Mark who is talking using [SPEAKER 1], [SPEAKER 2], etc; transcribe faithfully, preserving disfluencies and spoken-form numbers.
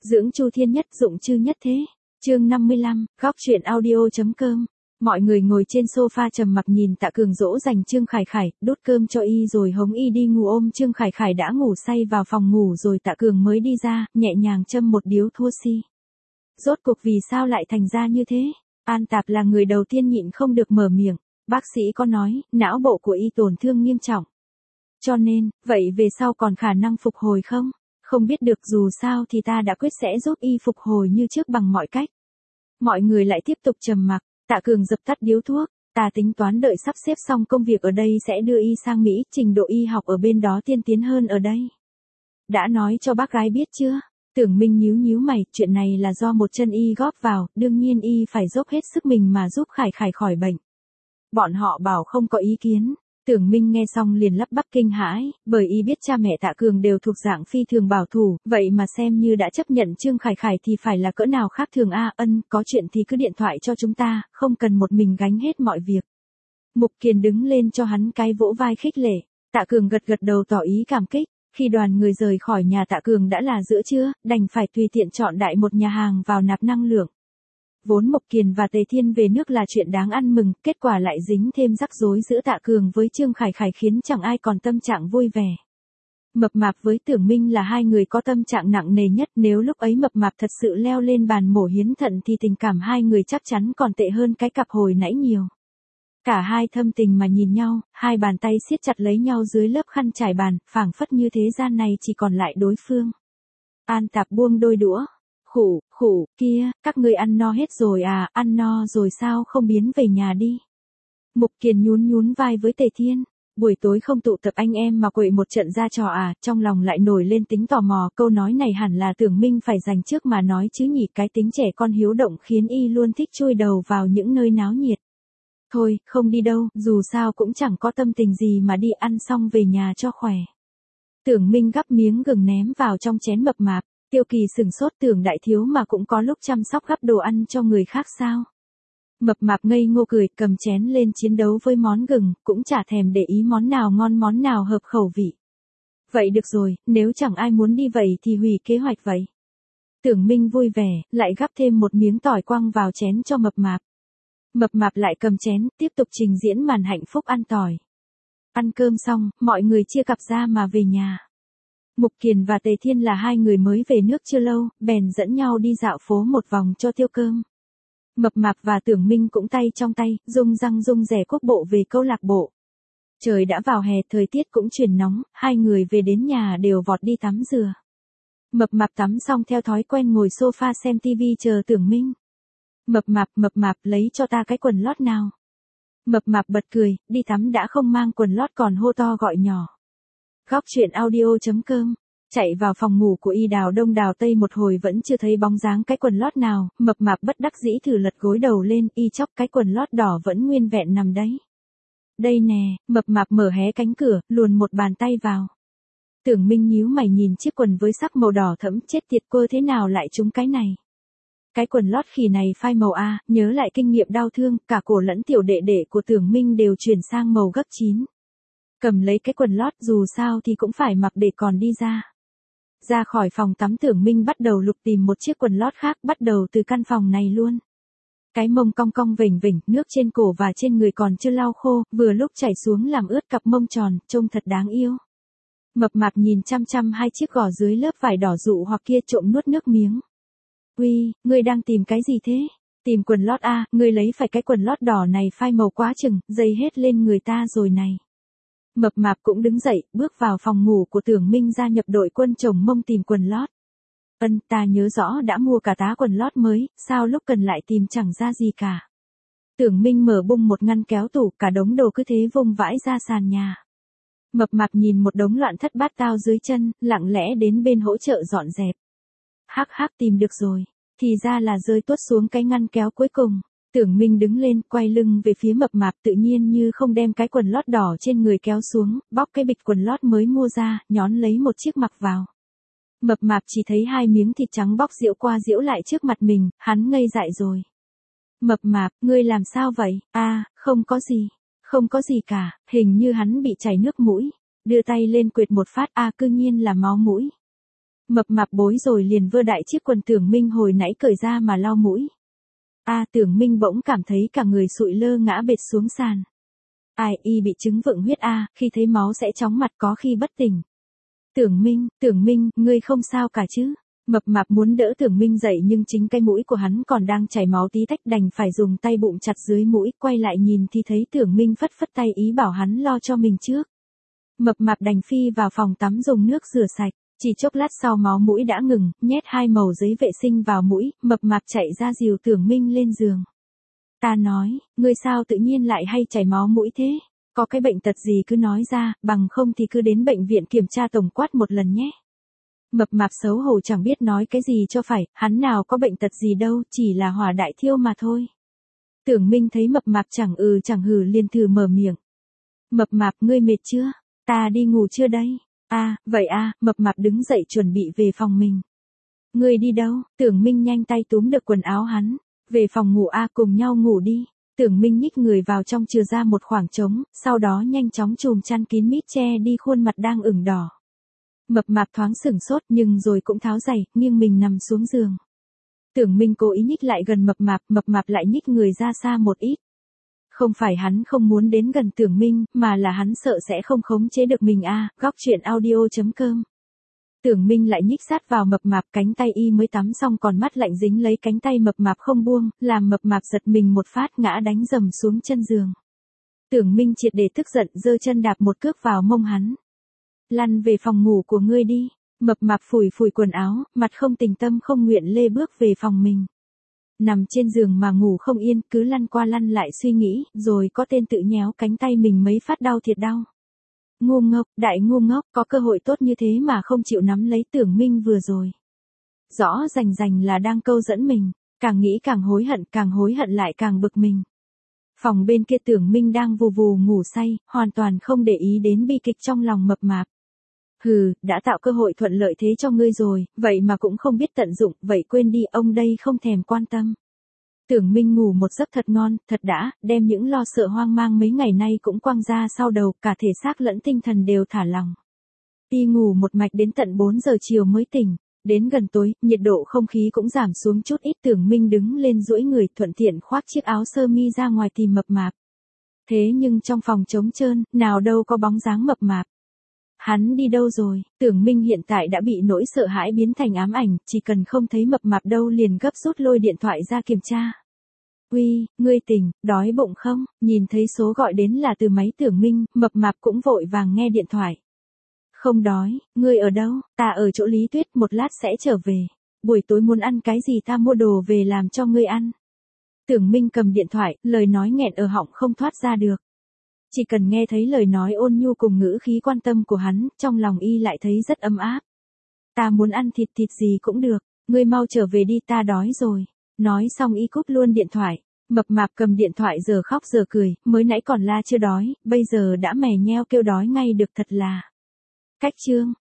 [SPEAKER 1] Dưỡng Chu Thiên Nhất dụng chư nhất thế. Chương năm mươi lăm, góc truyện audio.com. Mọi người ngồi trên sofa trầm mặc nhìn Tạ Cường dỗ dành Trương Khải Khải, đút cơm cho y rồi hống y đi ngủ. Ôm Trương Khải Khải đã ngủ say vào phòng ngủ rồi Tạ Cường mới đi ra, nhẹ nhàng châm một điếu thua si. Rốt cuộc vì sao lại thành ra như thế? An Tạp là người đầu tiên nhịn không được mở miệng. Bác sĩ có nói, não bộ của y tổn thương nghiêm trọng. Cho nên, vậy về sau còn khả năng phục hồi không? Không biết được, dù sao thì ta đã quyết sẽ giúp y phục hồi như trước bằng mọi cách. Mọi người lại tiếp tục trầm mặc. Tạ Cường dập tắt điếu thuốc. Ta tính toán đợi sắp xếp xong công việc ở đây sẽ đưa y sang Mỹ, trình độ y học ở bên đó tiên tiến hơn ở đây. Đã nói cho bác gái biết chưa? Tưởng Minh nhíu nhíu mày, chuyện này là do một chân y góp vào, đương nhiên y phải dốc hết sức mình mà giúp Khải Khải khỏi bệnh. Bọn họ bảo không có ý kiến. Tưởng Minh nghe xong liền lắp bắp kinh hãi, bởi y biết cha mẹ Tạ Cường đều thuộc dạng phi thường bảo thủ, vậy mà xem như đã chấp nhận Trương Khải Khải thì phải là cỡ nào khác thường a. Ân, có chuyện thì cứ điện thoại cho chúng ta, không cần một mình gánh hết mọi việc. Mục Kiền đứng lên cho hắn cái vỗ vai khích lệ. Tạ Cường gật gật đầu tỏ ý cảm kích. Khi đoàn người rời khỏi nhà Tạ Cường đã là giữa trưa, đành phải tùy tiện chọn đại một nhà hàng vào nạp năng lượng. Vốn Mục Kiền và Tề Thiên về nước là chuyện đáng ăn mừng, kết quả lại dính thêm rắc rối giữa Tạ Cường với Trương Khải Khải khiến chẳng ai còn tâm trạng vui vẻ. Mập Mạp với Tưởng Minh là hai người có tâm trạng nặng nề nhất, nếu lúc ấy Mập Mạp thật sự leo lên bàn mổ hiến thận thì tình cảm hai người chắc chắn còn tệ hơn cái cặp hồi nãy nhiều. Cả hai thâm tình mà nhìn nhau, hai bàn tay siết chặt lấy nhau dưới lớp khăn trải bàn, phảng phất như thế gian này chỉ còn lại đối phương. An Tạp buông đôi đũa. Khủ, khủ, kia, các ngươi ăn no hết rồi à, ăn no rồi sao không biến về nhà đi. Mục Kiền nhún nhún vai với Tề Thiên. Buổi tối không tụ tập anh em mà quậy một trận ra trò à, trong lòng lại nổi lên tính tò mò, câu nói này hẳn là Tưởng Minh phải dành trước mà nói chứ nhỉ, cái tính trẻ con hiếu động khiến y luôn thích chui đầu vào những nơi náo nhiệt. Thôi, không đi đâu, dù sao cũng chẳng có tâm tình gì mà đi, ăn xong về nhà cho khỏe. Tưởng Minh gắp miếng gừng ném vào trong chén Mập Mạp. Tiêu Kỳ sừng sốt, Tưởng đại thiếu mà cũng có lúc chăm sóc gắp đồ ăn cho người khác sao? Mập Mạp ngây ngô cười, cầm chén lên chiến đấu với món gừng, cũng chả thèm để ý món nào ngon món nào hợp khẩu vị. Vậy được rồi, nếu chẳng ai muốn đi vậy thì hủy kế hoạch vậy. Tưởng Minh vui vẻ, lại gắp thêm một miếng tỏi quăng vào chén cho Mập Mạp. Mập Mạp lại cầm chén, tiếp tục trình diễn màn hạnh phúc ăn tỏi. Ăn cơm xong, mọi người chia cặp ra mà về nhà. Mục Kiền và Tề Thiên là hai người mới về nước chưa lâu, bèn dẫn nhau đi dạo phố một vòng cho tiêu cơm. Mập Mạp và Tưởng Minh cũng tay trong tay, rung răng rung rẻ quốc bộ về câu lạc bộ. Trời đã vào hè, thời tiết cũng chuyển nóng, hai người về đến nhà đều vọt đi tắm rửa. Mập Mạp tắm xong theo thói quen ngồi sofa xem tivi chờ Tưởng Minh. Mập Mạp, Mập Mạp lấy cho ta cái quần lót nào. Mập Mạp bật cười, đi tắm đã không mang quần lót còn hô to gọi nhỏ. Góc truyện audio.com. Chạy vào phòng ngủ của y đào đông đào tây một hồi vẫn chưa thấy bóng dáng cái quần lót nào, Mập Mạp bất đắc dĩ thử lật gối đầu lên, y chóc cái quần lót đỏ vẫn nguyên vẹn nằm đấy. Đây nè, Mập Mạp mở hé cánh cửa, luồn một bàn tay vào. Tưởng Minh nhíu mày nhìn chiếc quần với sắc màu đỏ thẫm, chết tiệt cô thế nào lại trúng cái này. Cái quần lót khỉ này phai màu A, nhớ lại kinh nghiệm đau thương, cả cổ lẫn tiểu đệ đệ của Tưởng Minh đều chuyển sang màu gấp chín. Cầm lấy cái quần lót, dù sao thì cũng phải mặc để còn đi ra. Ra khỏi phòng tắm, Tưởng Minh bắt đầu lục tìm một chiếc quần lót khác, bắt đầu từ căn phòng này luôn. Cái mông cong cong vểnh vểnh, nước trên cổ và trên người còn chưa lau khô, vừa lúc chảy xuống làm ướt cặp mông tròn, trông thật đáng yêu. Mập Mạp nhìn chăm chăm hai chiếc gò dưới lớp vải đỏ dụ hoặc kia, trộm nuốt nước miếng. Uy, ngươi đang tìm cái gì thế? Tìm quần lót a, ngươi lấy phải cái quần lót đỏ này phai màu quá chừng, dây hết lên người ta rồi này. Mập Mạp cũng đứng dậy, bước vào phòng ngủ của Tưởng Minh, gia nhập đội quân chồng mông tìm quần lót. Ân, ta nhớ rõ đã mua cả tá quần lót mới, sao lúc cần lại tìm chẳng ra gì cả. Tưởng Minh mở bung một ngăn kéo tủ, cả đống đồ cứ thế vung vãi ra sàn nhà. Mập Mạp nhìn một đống loạn thất bát tao dưới chân, lặng lẽ đến bên hỗ trợ dọn dẹp. Hắc hắc, tìm được rồi, thì ra là rơi tuốt xuống cái ngăn kéo cuối cùng. Tưởng Minh đứng lên, quay lưng về phía Mập Mạp, tự nhiên như không đem cái quần lót đỏ trên người kéo xuống, bóc cái bịch quần lót mới mua ra, nhón lấy một chiếc mặc vào. Mập Mạp chỉ thấy hai miếng thịt trắng bóc giễu qua giễu lại trước mặt mình, hắn ngây dại rồi. Mập Mạp, ngươi làm sao vậy? A, à, không có gì, không có gì cả, hình như hắn bị chảy nước mũi. Đưa tay lên quệt một phát, a à, cư nhiên là máu mũi. Mập mạp bối rồi liền vơ đại chiếc quần Tưởng Minh hồi nãy cởi ra mà lau mũi. A à, Tưởng Minh bỗng cảm thấy cả người sụi lơ ngã bệt xuống sàn. Ai y bị chứng vượng huyết A, à, khi thấy máu sẽ chóng mặt có khi bất tỉnh. Tưởng Minh, Tưởng Minh, ngươi không sao cả chứ? Mập mạp muốn đỡ Tưởng Minh dậy nhưng chính cái mũi của hắn còn đang chảy máu tí tách đành phải dùng tay bụng chặt dưới mũi, quay lại nhìn thì thấy Tưởng Minh phất phất tay ý bảo hắn lo cho mình trước. Mập mạp đành phi vào phòng tắm dùng nước rửa sạch, chỉ chốc lát sau máu mũi đã ngừng, nhét hai mẩu giấy vệ sinh vào mũi, mập mạp chạy ra dìu Tưởng Minh lên giường. Ta nói, ngươi sao tự nhiên lại hay chảy máu mũi thế? Có cái bệnh tật gì cứ nói ra, bằng không thì cứ đến bệnh viện kiểm tra tổng quát một lần nhé. Mập mạp xấu hổ chẳng biết nói cái gì cho phải, hắn nào có bệnh tật gì đâu, chỉ là hỏa đại thiêu mà thôi. Tưởng Minh thấy mập mạp chẳng ừ chẳng hừ liền thử mở miệng. Mập mạp ngươi mệt chưa? Ta đi ngủ chưa đây? À, vậy à, mập mạp đứng dậy chuẩn bị về phòng mình. Ngươi đi đâu? Tưởng Minh nhanh tay túm được quần áo hắn. Về phòng ngủ a à, cùng nhau ngủ đi. Tưởng Minh nhích người vào trong chừa ra một khoảng trống, sau đó nhanh chóng chùm chăn kín mít che đi khuôn mặt đang ửng đỏ. Mập mạp thoáng sửng sốt nhưng rồi cũng tháo giày, nghiêng mình nằm xuống giường. Tưởng Minh cố ý nhích lại gần mập mạp, mập mạp lại nhích người ra xa một ít. Không phải hắn không muốn đến gần Tưởng Minh, mà là hắn sợ sẽ không khống chế được mình a. À, góc truyện audio chấm com. Tưởng Minh lại nhích sát vào mập mạp, cánh tay y mới tắm xong còn mắt lạnh dính lấy cánh tay mập mạp không buông, làm mập mạp giật mình một phát ngã đánh rầm xuống chân giường. Tưởng Minh triệt để tức giận giơ chân đạp một cước vào mông hắn. Lăn về phòng ngủ của ngươi đi. Mập mạp phủi phủi quần áo, mặt không tình tâm không nguyện lê bước về phòng mình. Nằm trên giường mà ngủ không yên, cứ lăn qua lăn lại suy nghĩ, rồi có tên tự nhéo cánh tay mình mấy phát đau thiệt đau. Ngu ngốc, đại ngu ngốc, có cơ hội tốt như thế mà không chịu nắm lấy Tưởng Minh vừa rồi. Rõ rành rành là đang câu dẫn mình, càng nghĩ càng hối hận, càng hối hận lại càng bực mình. Phòng bên kia Tưởng Minh đang vù vù ngủ say, hoàn toàn không để ý đến bi kịch trong lòng mập mạp. Hừ, đã tạo cơ hội thuận lợi thế cho ngươi rồi, vậy mà cũng không biết tận dụng, vậy quên đi, ông đây không thèm quan tâm. Tưởng Minh ngủ một giấc thật ngon, thật đã, đem những lo sợ hoang mang mấy ngày nay cũng quăng ra sau đầu, cả thể xác lẫn tinh thần đều thả lỏng. Y ngủ một mạch đến tận bốn giờ chiều mới tỉnh, đến gần tối, nhiệt độ không khí cũng giảm xuống chút ít. Tưởng Minh đứng lên duỗi người thuận tiện khoác chiếc áo sơ mi ra ngoài tìm mập mạp. Thế nhưng trong phòng trống trơn, nào đâu có bóng dáng mập mạp. Hắn đi đâu rồi? Tưởng Minh hiện tại đã bị nỗi sợ hãi biến thành ám ảnh, chỉ cần không thấy mập mạp đâu liền gấp rút lôi điện thoại ra kiểm tra. Uy, ngươi tỉnh, đói bụng không? Nhìn thấy số gọi đến là từ máy Tưởng Minh, mập mạp cũng vội vàng nghe điện thoại. Không đói, ngươi ở đâu? Ta ở chỗ Lý Tuyết, một lát sẽ trở về. Buổi tối muốn ăn cái gì ta mua đồ về làm cho ngươi ăn. Tưởng Minh cầm điện thoại, lời nói nghẹn ở họng không thoát ra được. Chỉ cần nghe thấy lời nói ôn nhu cùng ngữ khí quan tâm của hắn, trong lòng y lại thấy rất ấm áp. Ta muốn ăn thịt thịt gì cũng được, ngươi mau trở về đi, ta đói rồi. Nói xong y cúp luôn điện thoại. Mập mạp cầm điện thoại giờ khóc giờ cười, mới nãy còn la chưa đói, bây giờ đã mè nheo kêu đói ngay được, thật là. Cách chương.